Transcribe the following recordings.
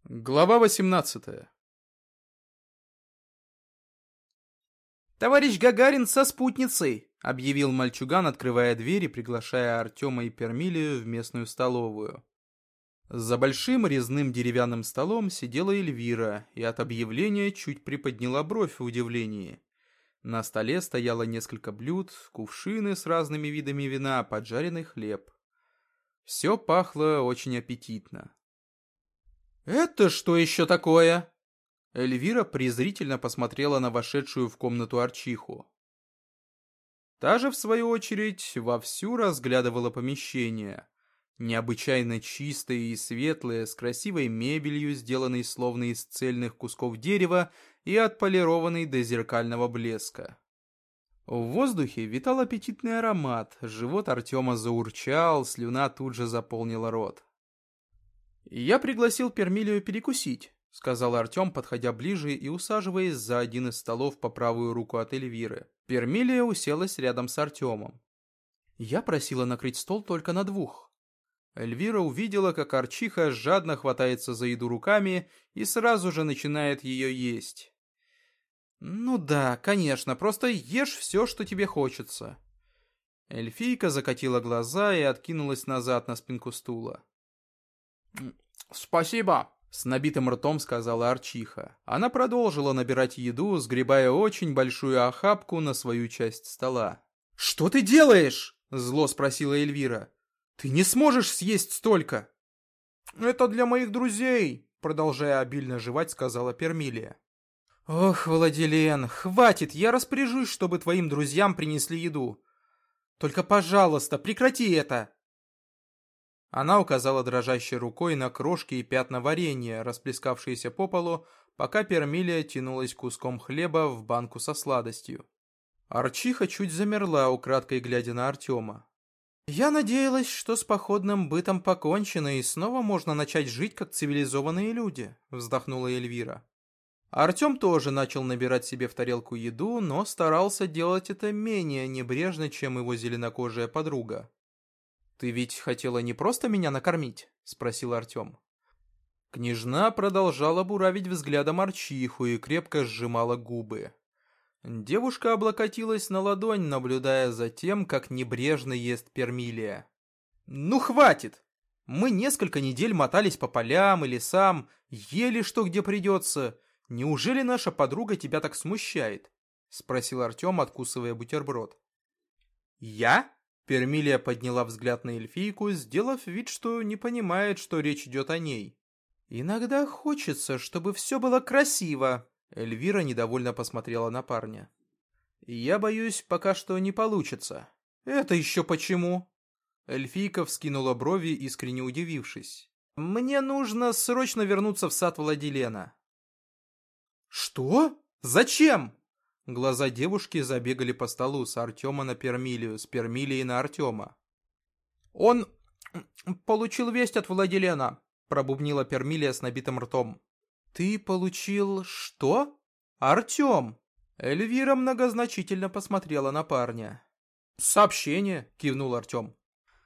Глава 18. «Товарищ Гагарин со спутницей!» — объявил мальчуган, открывая дверь и приглашая Артема и Пермилию в местную столовую. За большим резным деревянным столом сидела Эльвира и от объявления чуть приподняла бровь в удивлении. На столе стояло несколько блюд, кувшины с разными видами вина, поджаренный хлеб. Все пахло очень аппетитно. «Это что еще такое?» Эльвира презрительно посмотрела на вошедшую в комнату Арчиху. Та же, в свою очередь, вовсю разглядывала помещение. Необычайно чистое и светлое, с красивой мебелью, сделанной словно из цельных кусков дерева и отполированной до зеркального блеска. В воздухе витал аппетитный аромат, живот Артема заурчал, слюна тут же заполнила рот. «Я пригласил Пермилию перекусить», — сказал Артем, подходя ближе и усаживаясь за один из столов по правую руку от Эльвиры. Пермилия уселась рядом с Артемом. «Я просила накрыть стол только на двух». Эльвира увидела, как Арчиха жадно хватается за еду руками и сразу же начинает ее есть. «Ну да, конечно, просто ешь все, что тебе хочется». Эльфийка закатила глаза и откинулась назад на спинку стула. «Спасибо», — с набитым ртом сказала Арчиха. Она продолжила набирать еду, сгребая очень большую охапку на свою часть стола. «Что ты делаешь?» — зло спросила Эльвира. «Ты не сможешь съесть столько!» «Это для моих друзей», — продолжая обильно жевать, сказала Пермилия. «Ох, Владилен, хватит, я распоряжусь, чтобы твоим друзьям принесли еду. Только, пожалуйста, прекрати это!» Она указала дрожащей рукой на крошки и пятна варенья, расплескавшиеся по полу, пока Пермилия тянулась куском хлеба в банку со сладостью. Арчиха чуть замерла, украдкой глядя на Артема. «Я надеялась, что с походным бытом покончено и снова можно начать жить как цивилизованные люди», — вздохнула Эльвира. Артем тоже начал набирать себе в тарелку еду, но старался делать это менее небрежно, чем его зеленокожая подруга. «Ты ведь хотела не просто меня накормить?» — спросил Артем. Княжна продолжала буравить взглядом Арчиху и крепко сжимала губы. Девушка облокотилась на ладонь, наблюдая за тем, как небрежно ест Пермилия. «Ну хватит! Мы несколько недель мотались по полям и лесам, ели что где придется. Неужели наша подруга тебя так смущает?» — спросил Артем, откусывая бутерброд. «Я?» Пермилия подняла взгляд на эльфийку, сделав вид, что не понимает, что речь идет о ней. «Иногда хочется, чтобы все было красиво», — Эльвира недовольно посмотрела на парня. «Я боюсь, пока что не получится». «Это еще почему?» Эльфийка вскинула брови, искренне удивившись. «Мне нужно срочно вернуться в сад Владилена». «Что? Зачем?» Глаза девушки забегали по столу с Артема на Пермилию, с Пермилии на Артема. «Он получил весть от Владилена», — пробубнила Пермилия с набитым ртом. «Ты получил что? Артем?» Эльвира многозначительно посмотрела на парня. «Сообщение», — кивнул Артем.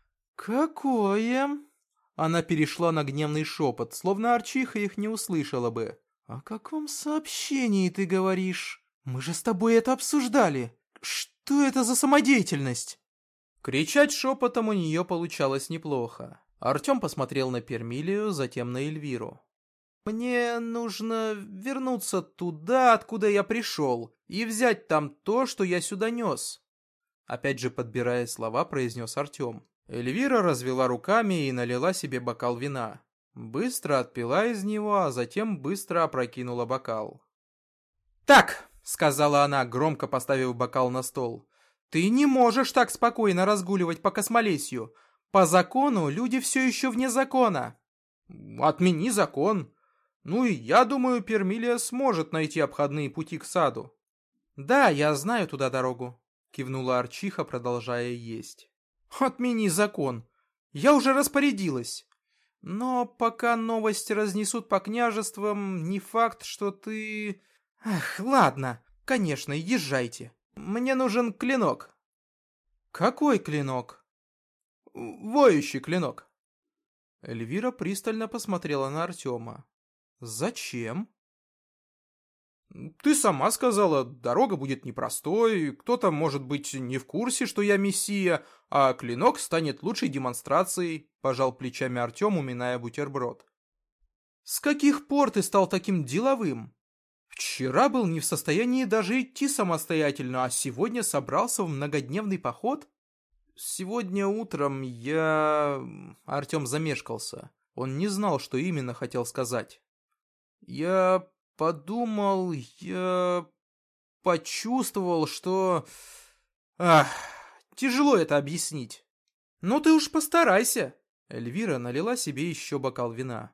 «Какое?» Она перешла на гневный шепот, словно Арчиха их не услышала бы. «О каком сообщении ты говоришь? Мы же с тобой это обсуждали. Что это за самодеятельность?» Кричать шепотом у нее получалось неплохо. Артем посмотрел на Пермилию, затем на Эльвиру. «Мне нужно вернуться туда, откуда я пришел, и взять там то, что я сюда нес». Опять же, подбирая слова, произнес Артем. Эльвира развела руками и налила себе бокал вина. Быстро отпила из него, а затем быстро опрокинула бокал. «Так», — сказала она, громко поставив бокал на стол, — «ты не можешь так спокойно разгуливать по Космолесью. По закону люди все еще вне закона». «Отмени закон. Ну и я думаю, Пермилия сможет найти обходные пути к саду». «Да, я знаю туда дорогу», — кивнула Арчиха, продолжая есть. «Отмени закон. Я уже распорядилась. Но пока новости разнесут по княжествам, не факт, что ты...» «Ах, ладно, конечно, езжайте. Мне нужен клинок». «Какой клинок?» «Воющий клинок». Эльвира пристально посмотрела на Артема. Зачем? Ты сама сказала, дорога будет непростой, кто-то, может быть, не в курсе, что я мессия, а клинок станет лучшей демонстрацией, пожал плечами Артем, уминая бутерброд. С каких пор ты стал таким деловым? Вчера был не в состоянии даже идти самостоятельно, а сегодня собрался в многодневный поход? Сегодня утром я... Артем замешкался. Он не знал, что именно хотел сказать. Я подумал, я почувствовал, что... тяжело это объяснить. Ну ты уж постарайся. Эльвира налила себе еще бокал вина.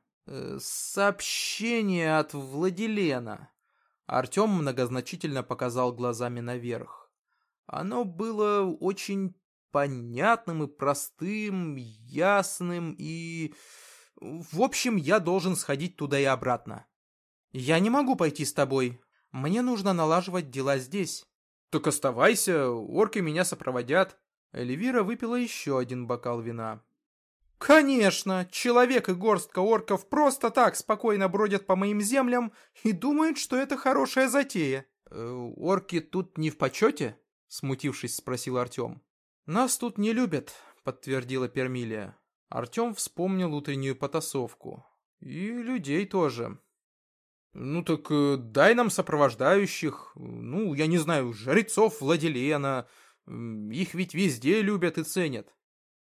Сообщение от Владилена. Артем многозначительно показал глазами наверх. Оно было очень понятным и простым, ясным и... В общем, я должен сходить туда и обратно. Я не могу пойти с тобой. Мне нужно налаживать дела здесь. Так оставайся, орки меня сопроводят. Эльвира выпила еще один бокал вина. Конечно, человек и горстка орков просто так спокойно бродят по моим землям и думают, что это хорошая затея. Орки тут не в почете? Смутившись, спросил Артем. Нас тут не любят, подтвердила Пермилия. Артем вспомнил утреннюю потасовку. И людей тоже. Ну так дай нам сопровождающих, ну, я не знаю, жрецов Владилена. Их ведь везде любят и ценят.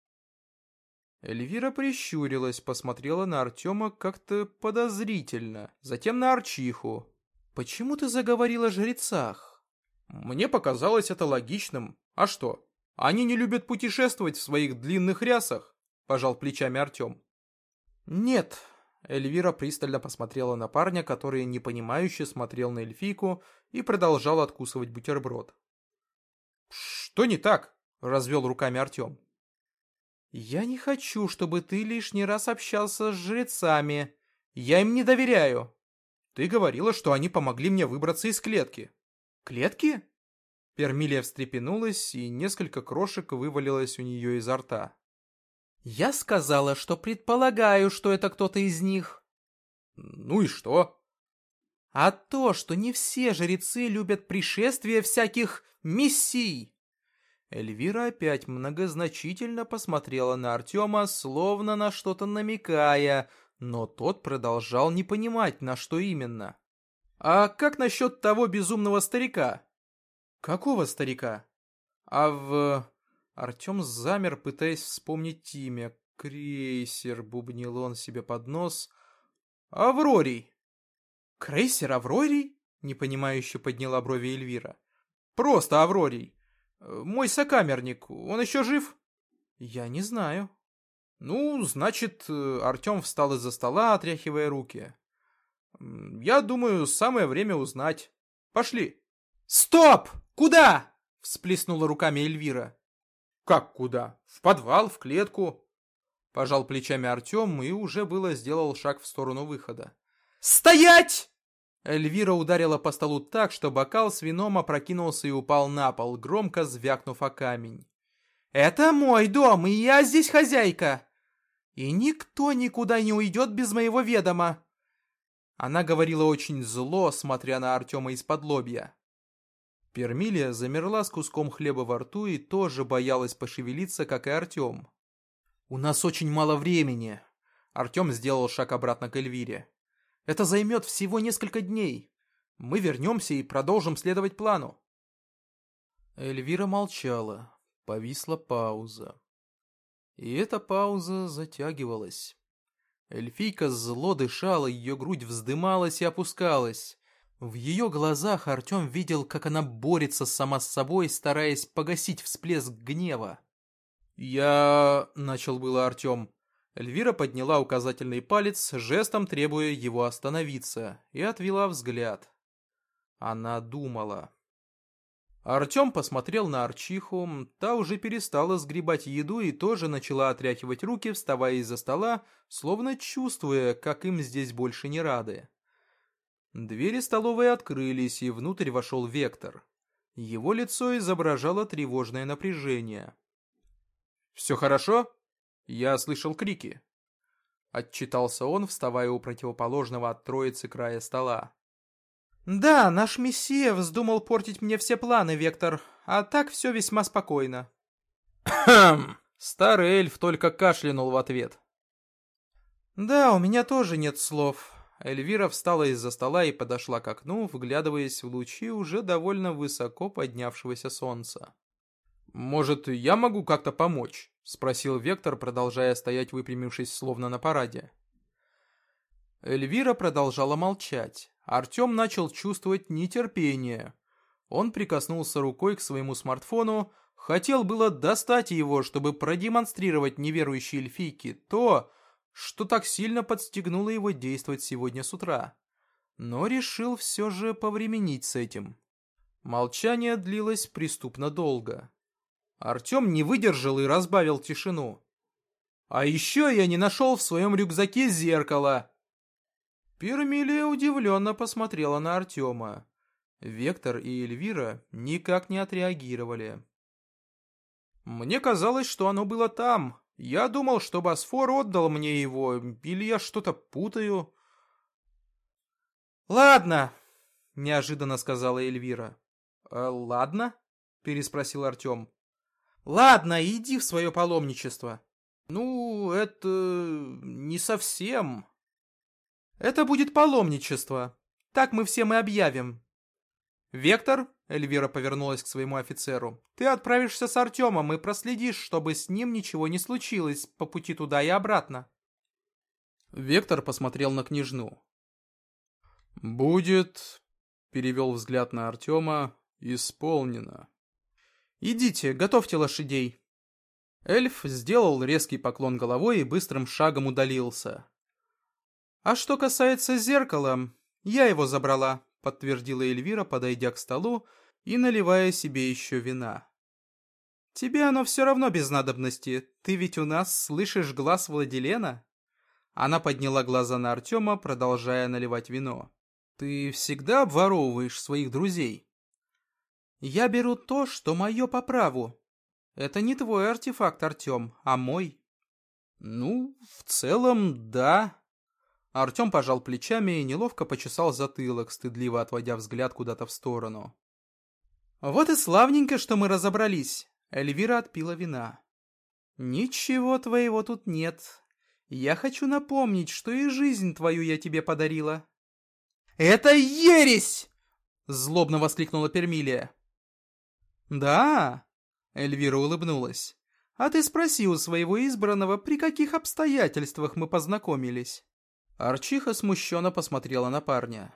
Эльвира прищурилась, посмотрела на Артема как-то подозрительно, затем на Арчиху. «Почему ты заговорила о жрецах?» «Мне показалось это логичным. А что, они не любят путешествовать в своих длинных рясах?» – пожал плечами Артем. «Нет». Эльвира пристально посмотрела на парня, который непонимающе смотрел на эльфийку и продолжал откусывать бутерброд. «Что не так?» – развел руками Артем. «Я не хочу, чтобы ты лишний раз общался с жрецами. Я им не доверяю. Ты говорила, что они помогли мне выбраться из клетки». «Клетки?» Пермилия встрепенулась, и несколько крошек вывалилось у нее изо рта. «Я сказала, что предполагаю, что это кто-то из них». «Ну и что?» «А то, что не все жрецы любят пришествие всяких мессий». Эльвира опять многозначительно посмотрела на Артема, словно на что-то намекая, но тот продолжал не понимать, на что именно. «А как насчет того безумного старика?» «Какого старика?» Артем замер, пытаясь вспомнить имя. «Крейсер», — бубнил он себе под нос. «Аврорий». «Крейсер Аврорий?» — непонимающе подняла брови Эльвира. «Просто Аврорий. Мой сокамерник, он еще жив?» «Я не знаю». «Ну, значит...» Артем встал из-за стола, отряхивая руки. «Я думаю, самое время узнать. Пошли». «Стоп! Куда?» — всплеснула руками Эльвира. «Как куда? В подвал, в клетку». Пожал плечами Артем и уже было сделал шаг в сторону выхода. «Стоять!» Эльвира ударила по столу так, что бокал с вином опрокинулся и упал на пол, громко звякнув о камень. «Это мой дом, и я здесь хозяйка. И никто никуда не уйдет без моего ведома». Она говорила очень зло, смотря на Артема из-под лобья. Пермилия замерла с куском хлеба во рту и тоже боялась пошевелиться, как и Артем. «У нас очень мало времени». Артем сделал шаг обратно к Эльвире. «Это займет всего несколько дней. Мы вернемся и продолжим следовать плану». Эльвира молчала. Повисла пауза. И эта пауза затягивалась. Эльфийка зло дышала, ее грудь вздымалась и опускалась. В ее глазах Артем видел, как она борется сама с собой, стараясь погасить всплеск гнева. «Я...» — начал было Артем. Эльвира подняла указательный палец, жестом требуя его остановиться, и отвела взгляд. Она думала. Артем посмотрел на Арчиху, та уже перестала сгребать еду и тоже начала отряхивать руки, вставая из-за стола, словно чувствуя, как им здесь больше не рады. Двери столовой открылись, и внутрь вошел Вектор. Его лицо изображало тревожное напряжение. «Все хорошо?» Я слышал крики. отчитался он, вставая у противоположного от троицы края стола. Да, наш мессия вздумал портить мне все планы, Вектор, а так все весьма спокойно. Хм. Старый эльф только кашлянул в ответ. Да, у меня тоже нет слов. Эльвира встала из-за стола и подошла к окну, вглядываясь в лучи уже довольно высоко поднявшегося солнца. «Может, я могу как-то помочь?» — спросил Вектор, продолжая стоять, выпрямившись, словно на параде. Эльвира продолжала молчать. Артем начал чувствовать нетерпение. Он прикоснулся рукой к своему смартфону, хотел было достать его, чтобы продемонстрировать неверующей эльфийке то, что так сильно подстегнуло его действовать сегодня с утра. Но решил все же повременить с этим. Молчание длилось преступно долго. Артем не выдержал и разбавил тишину. «А еще я не нашел в своем рюкзаке зеркало!» Пермилия удивленно посмотрела на Артема. Вектор и Эльвира никак не отреагировали. «Мне казалось, что оно было там. Я думал, что Босфор отдал мне его, или я что-то путаю». «Ладно», — неожиданно сказала Эльвира. «Ладно?» — переспросил Артем. «Ладно, иди в свое паломничество». «Ну, это не совсем...» «Это будет паломничество. Так мы всем и объявим». «Вектор», — Эльвира повернулась к своему офицеру, «ты отправишься с Артемом и проследишь, чтобы с ним ничего не случилось по пути туда и обратно». Вектор посмотрел на княжну. «Будет», — перевел взгляд на Артема, — «исполнено». «Идите, готовьте лошадей». Эльф сделал резкий поклон головой и быстрым шагом удалился. «А что касается зеркала, я его забрала», — подтвердила Эльвира, подойдя к столу и наливая себе еще вина. «Тебе оно все равно без надобности, ты ведь у нас слышишь глаз Владилена?» Она подняла глаза на Артема, продолжая наливать вино. «Ты всегда обворовываешь своих друзей?» «Я беру то, что мое по праву. Это не твой артефакт, Артем, а мой». «Ну, в целом, да». Артем пожал плечами и неловко почесал затылок, стыдливо отводя взгляд куда-то в сторону. «Вот и славненько, что мы разобрались», — Эльвира отпила вина. «Ничего твоего тут нет. Я хочу напомнить, что и жизнь твою я тебе подарила». «Это ересь!» — злобно воскликнула Пермилия. «Да», — Эльвира улыбнулась, — «а ты спроси у своего избранного, при каких обстоятельствах мы познакомились». Арчиха смущенно посмотрела на парня.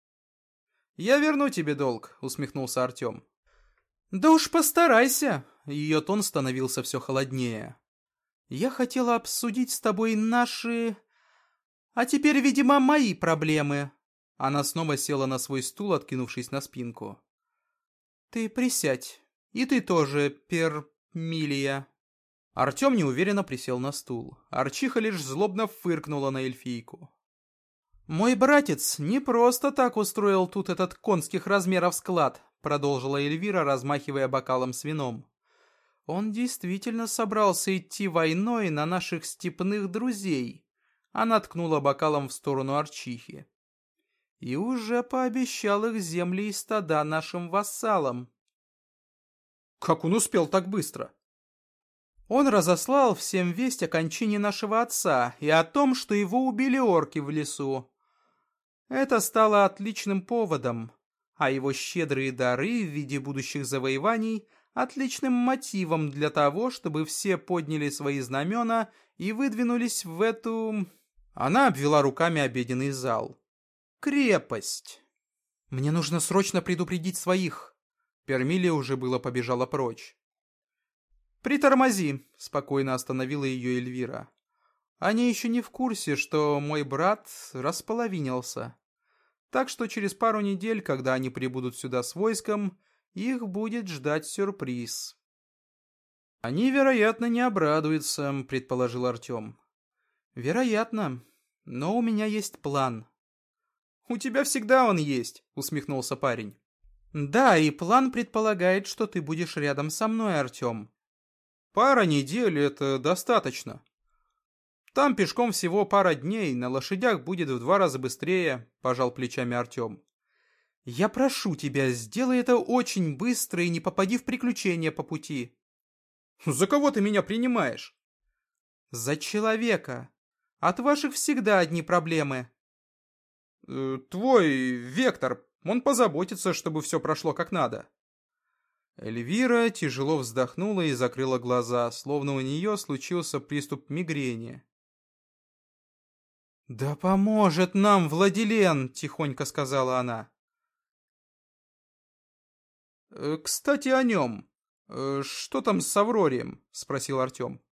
«Я верну тебе долг», — усмехнулся Артем. «Да уж постарайся!» — ее тон становился все холоднее. «Я хотела обсудить с тобой наши... А теперь, видимо, мои проблемы». Она снова села на свой стул, откинувшись на спинку. «Ты присядь. И ты тоже, Пермилия». Артем неуверенно присел на стул. Арчиха лишь злобно фыркнула на эльфийку. «Мой братец не просто так устроил тут этот конских размеров склад», продолжила Эльвира, размахивая бокалом с вином. «Он действительно собрался идти войной на наших степных друзей». Она ткнула бокалом в сторону Арчихи. «И уже пообещал их земли и стада нашим вассалам». «Как он успел так быстро?» «Он разослал всем весть о кончине нашего отца и о том, что его убили орки в лесу. Это стало отличным поводом, а его щедрые дары в виде будущих завоеваний – отличным мотивом для того, чтобы все подняли свои знамена и выдвинулись в эту...» Она обвела руками обеденный зал. «Крепость. Мне нужно срочно предупредить своих». Пермилия уже было побежала прочь. «Притормози», — спокойно остановила ее Эльвира. «Они еще не в курсе, что мой брат располовинился. Так что через пару недель, когда они прибудут сюда с войском, их будет ждать сюрприз». «Они, вероятно, не обрадуются», — предположил Артем. «Вероятно, но у меня есть план». «У тебя всегда он есть», — усмехнулся парень. «Да, и план предполагает, что ты будешь рядом со мной, Артем». «Пара недель — это достаточно». Там пешком всего пара дней, на лошадях будет в 2 раза быстрее, пожал плечами Артем. Я прошу тебя, сделай это очень быстро и не попади в приключения по пути. За кого ты меня принимаешь? За человека. От ваших всегда одни проблемы. Твой Вектор, он позаботится, чтобы все прошло как надо. Эльвира тяжело вздохнула и закрыла глаза, словно у нее случился приступ мигрени. «Да поможет нам Владилен!» — тихонько сказала она. «Кстати, о нем. Что там с Аврорием?» — спросил Артем.